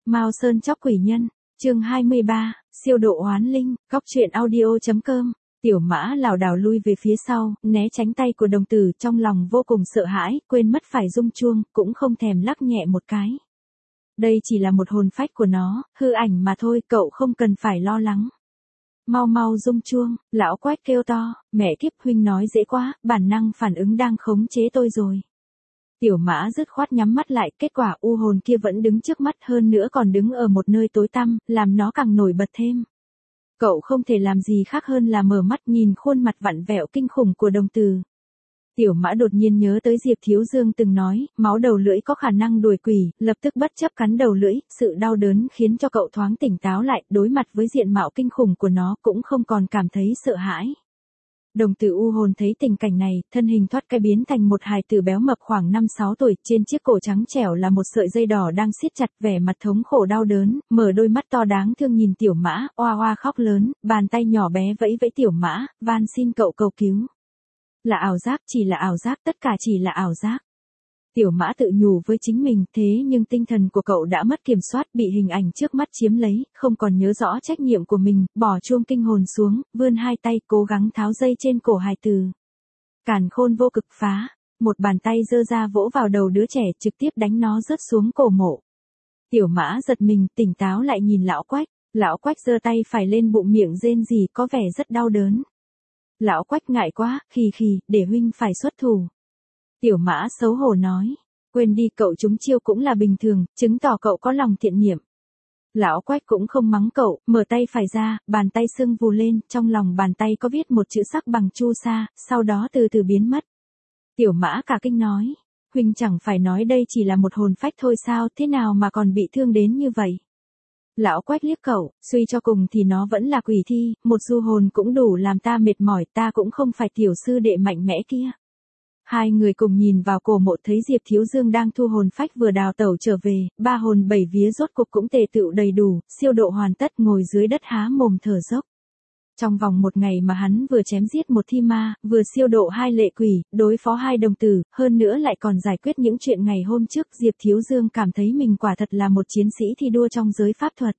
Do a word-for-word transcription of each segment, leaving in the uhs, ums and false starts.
Mao Sơn chóc quỷ nhân, chương hai mươi ba, siêu độ oán linh, góc truyện audio.com. Tiểu Mã lảo đảo lui về phía sau, né tránh tay của đồng tử, trong lòng vô cùng sợ hãi, quên mất phải rung chuông, cũng không thèm lắc nhẹ một cái. Đây chỉ là một hồn phách của nó, hư ảnh mà thôi, cậu không cần phải lo lắng. Mau mau rung chuông, lão Quách kêu to, mẹ kiếp, huynh nói dễ quá, bản năng phản ứng đang khống chế tôi rồi. Tiểu Mã dứt khoát nhắm mắt lại, kết quả u hồn kia vẫn đứng trước mắt, hơn nữa còn đứng ở một nơi tối tăm, làm nó càng nổi bật thêm. Cậu không thể làm gì khác hơn là mở mắt nhìn khuôn mặt vặn vẹo kinh khủng của đồng từ. Tiểu Mã đột nhiên nhớ tới Diệp Thiếu Dương từng nói, máu đầu lưỡi có khả năng đuổi quỷ, lập tức bất chấp cắn đầu lưỡi, sự đau đớn khiến cho cậu thoáng tỉnh táo lại, đối mặt với diện mạo kinh khủng của nó cũng không còn cảm thấy sợ hãi. Đồng tử u hồn thấy tình cảnh này, thân hình thoát cái biến thành một hài tử béo mập khoảng năm sáu tuổi, trên chiếc cổ trắng trẻo là một sợi dây đỏ đang siết chặt, vẻ mặt thống khổ đau đớn, mở đôi mắt to đáng thương nhìn Tiểu Mã, oa oa khóc lớn, bàn tay nhỏ bé vẫy vẫy Tiểu Mã, van xin cậu cầu cứu. Là ảo giác, chỉ là ảo giác, tất cả chỉ là ảo giác. Tiểu Mã tự nhủ với chính mình, thế nhưng tinh thần của cậu đã mất kiểm soát, bị hình ảnh trước mắt chiếm lấy, không còn nhớ rõ trách nhiệm của mình, bỏ chuông kinh hồn xuống, vươn hai tay cố gắng tháo dây trên cổ hài tử. Càn khôn vô cực phá, một bàn tay giơ ra vỗ vào đầu đứa trẻ, trực tiếp đánh nó rớt xuống cổ mộ. Tiểu Mã giật mình, tỉnh táo lại nhìn lão Quách, lão Quách giơ tay phải lên bụng miệng rên rỉ, có vẻ rất đau đớn. Lão Quách ngại quá, khì khì, để huynh phải xuất thủ. Tiểu Mã xấu hổ nói, quên đi, cậu trúng chiêu cũng là bình thường, chứng tỏ cậu có lòng thiện niệm. Lão Quách cũng không mắng cậu, mở tay phải ra, bàn tay sưng vù lên, trong lòng bàn tay có viết một chữ sắc bằng chu sa, sau đó từ từ biến mất. Tiểu Mã cả kinh nói, huynh chẳng phải nói đây chỉ là một hồn phách thôi sao, thế nào mà còn bị thương đến như vậy? Lão Quách liếc cậu, suy cho cùng thì nó vẫn là quỷ thi, một du hồn cũng đủ làm ta mệt mỏi, ta cũng không phải tiểu sư đệ mạnh mẽ kia. Hai người cùng nhìn vào cổ mộ, thấy Diệp Thiếu Dương đang thu hồn phách vừa đào tẩu trở về, ba hồn bảy vía rốt cục cũng tề tựu đầy đủ, siêu độ hoàn tất, ngồi dưới đất há mồm thở dốc. Trong vòng một ngày mà hắn vừa chém giết một thi ma, vừa siêu độ hai lệ quỷ, đối phó hai đồng tử, hơn nữa lại còn giải quyết những chuyện ngày hôm trước, Diệp Thiếu Dương cảm thấy mình quả thật là một chiến sĩ thi đua trong giới pháp thuật.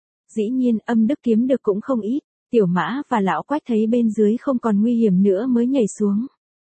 Dĩ nhiên, âm đức kiếm được cũng không ít, Tiểu Mã và lão Quách thấy bên dưới không còn nguy hiểm nữa mới nhảy xuống.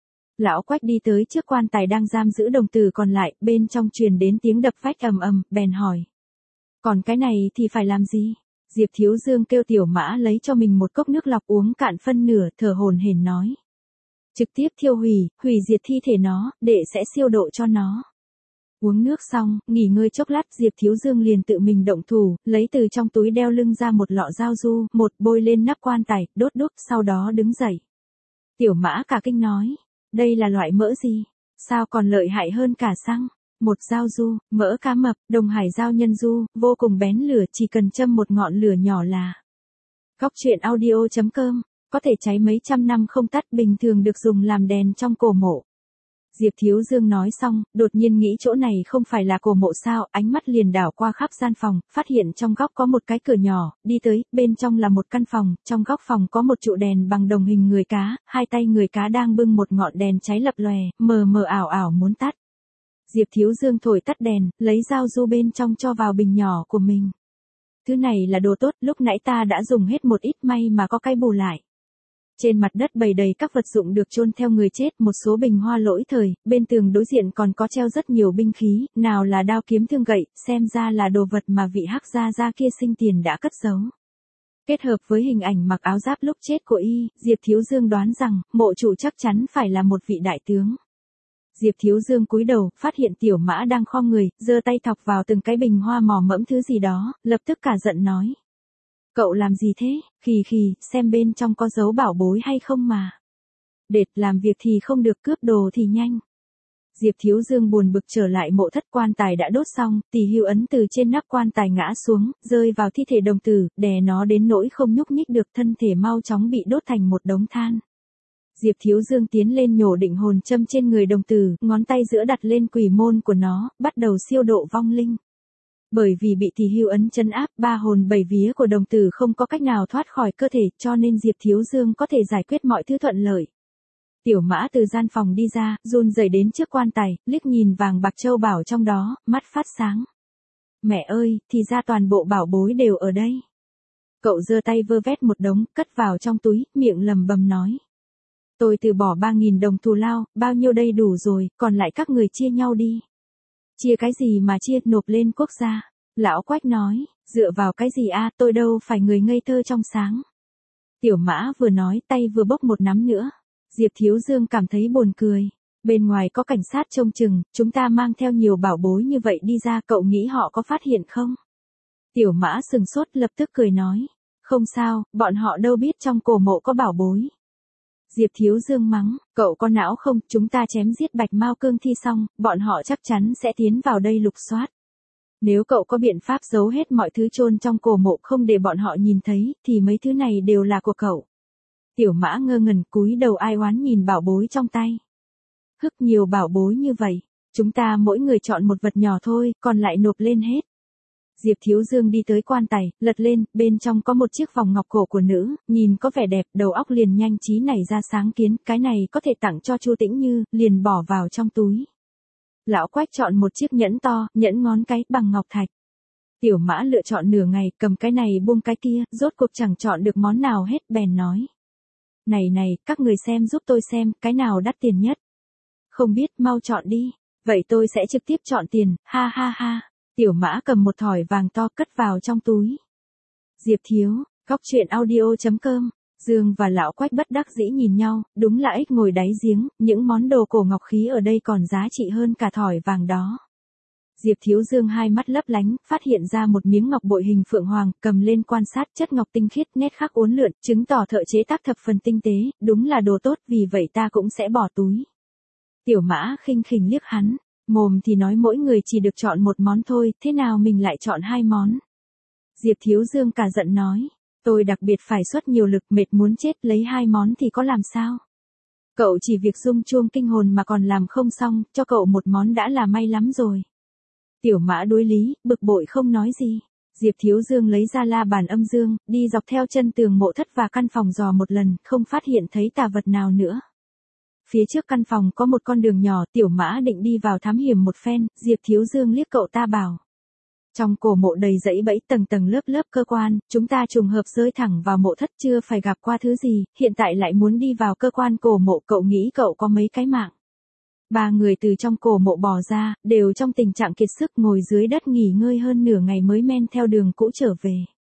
Lão Quách đi tới trước quan tài đang giam giữ đồng tử còn lại, bên trong truyền đến tiếng đập vách ầm ầm, bèn hỏi. Còn cái này thì phải làm gì? Diệp Thiếu Dương kêu Tiểu Mã lấy cho mình một cốc nước lọc uống cạn phân nửa, thở hổn hển nói. Trực tiếp thiêu hủy, hủy diệt thi thể nó, để sẽ siêu độ cho nó. Uống nước xong, nghỉ ngơi chốc lát, Diệp Thiếu Dương liền tự mình động thủ, lấy từ trong túi đeo lưng ra một lọ dao du, một bôi lên nắp quan tài, đốt đốt, sau đó đứng dậy. Tiểu Mã cả kinh nói. Đây là loại mỡ gì? Sao còn lợi hại hơn cả xăng? Một dao du, mỡ cá mập, đồng hải dao nhân du, vô cùng bén lửa, chỉ cần châm một ngọn lửa nhỏ là. Góc truyện audio.com, có thể cháy mấy trăm năm không tắt, bình thường được dùng làm đèn trong cổ mộ. Diệp Thiếu Dương nói xong, đột nhiên nghĩ chỗ này không phải là cổ mộ sao, ánh mắt liền đảo qua khắp gian phòng, phát hiện trong góc có một cái cửa nhỏ, đi tới, bên trong là một căn phòng, trong góc phòng có một trụ đèn bằng đồng hình người cá, hai tay người cá đang bưng một ngọn đèn cháy lập lòe, mờ mờ ảo ảo muốn tắt. Diệp Thiếu Dương thổi tắt đèn, lấy dao du bên trong cho vào bình nhỏ của mình. Thứ này là đồ tốt, lúc nãy ta đã dùng hết một ít, may mà có cái bù lại. Trên mặt đất bày đầy các vật dụng được chôn theo người chết, một số bình hoa lỗi thời, bên tường đối diện còn có treo rất nhiều binh khí, nào là đao kiếm thương gậy, xem ra là đồ vật mà vị Hắc gia gia kia sinh tiền đã cất giấu. Kết hợp với hình ảnh mặc áo giáp lúc chết của y, Diệp Thiếu Dương đoán rằng, mộ chủ chắc chắn phải là một vị đại tướng. Diệp Thiếu Dương cúi đầu, phát hiện Tiểu Mã đang khom người, giơ tay thọc vào từng cái bình hoa mò mẫm thứ gì đó, lập tức cả giận nói. Cậu làm gì thế? Khì khì, xem bên trong có dấu bảo bối hay không mà. Đệt, làm việc thì không được, cướp đồ thì nhanh. Diệp Thiếu Dương buồn bực trở lại mộ thất, quan tài đã đốt xong, tỷ hưu ấn từ trên nắp quan tài ngã xuống, rơi vào thi thể đồng tử, đè nó đến nỗi không nhúc nhích được, thân thể mau chóng bị đốt thành một đống than. Diệp Thiếu Dương tiến lên nhổ định hồn châm trên người đồng tử, ngón tay giữa đặt lên quỷ môn của nó, bắt đầu siêu độ vong linh. Bởi vì bị tỷ hưu ấn trấn áp, ba hồn bảy vía của đồng tử không có cách nào thoát khỏi cơ thể, cho nên Diệp Thiếu Dương có thể giải quyết mọi thứ thuận lợi. Tiểu Mã từ gian phòng đi ra, run rẩy đến trước quan tài, liếc nhìn vàng bạc châu bảo trong đó, mắt phát sáng. Mẹ ơi, thì ra toàn bộ bảo bối đều ở đây. Cậu giơ tay vơ vét một đống, cất vào trong túi, miệng lầm bầm nói. Tôi từ bỏ ba nghìn đồng thù lao, bao nhiêu đây đủ rồi, còn lại các người chia nhau đi. Chia cái gì mà chia, nộp lên quốc gia. Lão Quách nói, dựa vào cái gì a, tôi đâu phải người ngây thơ trong sáng. Tiểu Mã vừa nói tay vừa bốc một nắm nữa. Diệp Thiếu Dương cảm thấy buồn cười. Bên ngoài có cảnh sát trông chừng, chúng ta mang theo nhiều bảo bối như vậy đi ra, cậu nghĩ họ có phát hiện không? Tiểu Mã sừng sốt lập tức cười nói. Không sao, bọn họ đâu biết trong cổ mộ có bảo bối. Diệp Thiếu Dương mắng, cậu có não không, chúng ta chém giết Bạch Mao Cương Thi xong, bọn họ chắc chắn sẽ tiến vào đây lục soát. Nếu cậu có biện pháp giấu hết mọi thứ chôn trong cổ mộ không để bọn họ nhìn thấy, thì mấy thứ này đều là của cậu. Tiểu Mã ngơ ngẩn cúi đầu ai oán nhìn bảo bối trong tay. Hức, nhiều bảo bối như vậy, chúng ta mỗi người chọn một vật nhỏ thôi, còn lại nộp lên hết. Diệp Thiếu Dương đi tới quan tài, lật lên, bên trong có một chiếc vòng ngọc cổ của nữ, nhìn có vẻ đẹp, đầu óc liền nhanh trí nảy ra sáng kiến, cái này có thể tặng cho Chu Tĩnh Như, liền bỏ vào trong túi. Lão Quách chọn một chiếc nhẫn to, nhẫn ngón cái, bằng ngọc thạch. Tiểu Mã lựa chọn nửa ngày, cầm cái này buông cái kia, rốt cuộc chẳng chọn được món nào hết, bèn nói. Này này, các người xem giúp tôi xem, cái nào đắt tiền nhất. Không biết, mau chọn đi. Vậy tôi sẽ trực tiếp chọn tiền, ha ha ha. Tiểu Mã cầm một thỏi vàng to cất vào trong túi. Diệp Thiếu, góc truyện audio chấm com. Dương và Lão Quách bất đắc dĩ nhìn nhau, đúng là ếch ngồi đáy giếng, những món đồ cổ ngọc khí ở đây còn giá trị hơn cả thỏi vàng đó. Diệp Thiếu Dương hai mắt lấp lánh, phát hiện ra một miếng ngọc bội hình phượng hoàng, cầm lên quan sát, chất ngọc tinh khiết, nét khắc uốn lượn, chứng tỏ thợ chế tác thập phần tinh tế, đúng là đồ tốt, vì vậy ta cũng sẽ bỏ túi. Tiểu Mã khinh khỉnh liếc hắn, mồm thì nói mỗi người chỉ được chọn một món thôi, thế nào mình lại chọn hai món. Diệp Thiếu Dương cả giận nói, tôi đặc biệt phải xuất nhiều lực, mệt muốn chết, lấy hai món thì có làm sao. Cậu chỉ việc rung chuông kinh hồn mà còn làm không xong, cho cậu một món đã là may lắm rồi. Tiểu Mã đối lý, bực bội không nói gì. Diệp Thiếu Dương lấy ra la bàn âm dương, đi dọc theo chân tường mộ thất và căn phòng dò một lần, không phát hiện thấy tà vật nào nữa. Phía trước căn phòng có một con đường nhỏ, Tiểu Mã định đi vào thám hiểm một phen, Diệp Thiếu Dương liếc cậu ta bảo. Trong cổ mộ đầy dãy bẫy, tầng tầng lớp lớp cơ quan, chúng ta trùng hợp rơi thẳng vào mộ thất, chưa phải gặp qua thứ gì, hiện tại lại muốn đi vào cơ quan cổ mộ, cậu nghĩ cậu có mấy cái mạng. Ba người từ trong cổ mộ bò ra, đều trong tình trạng kiệt sức, ngồi dưới đất nghỉ ngơi hơn nửa ngày mới men theo đường cũ trở về.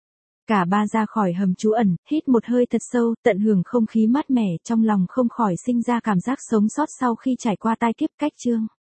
Cả ba ra khỏi hầm trú ẩn, hít một hơi thật sâu, tận hưởng không khí mát mẻ, trong lòng không khỏi sinh ra cảm giác sống sót sau khi trải qua tai kiếp. Cách chương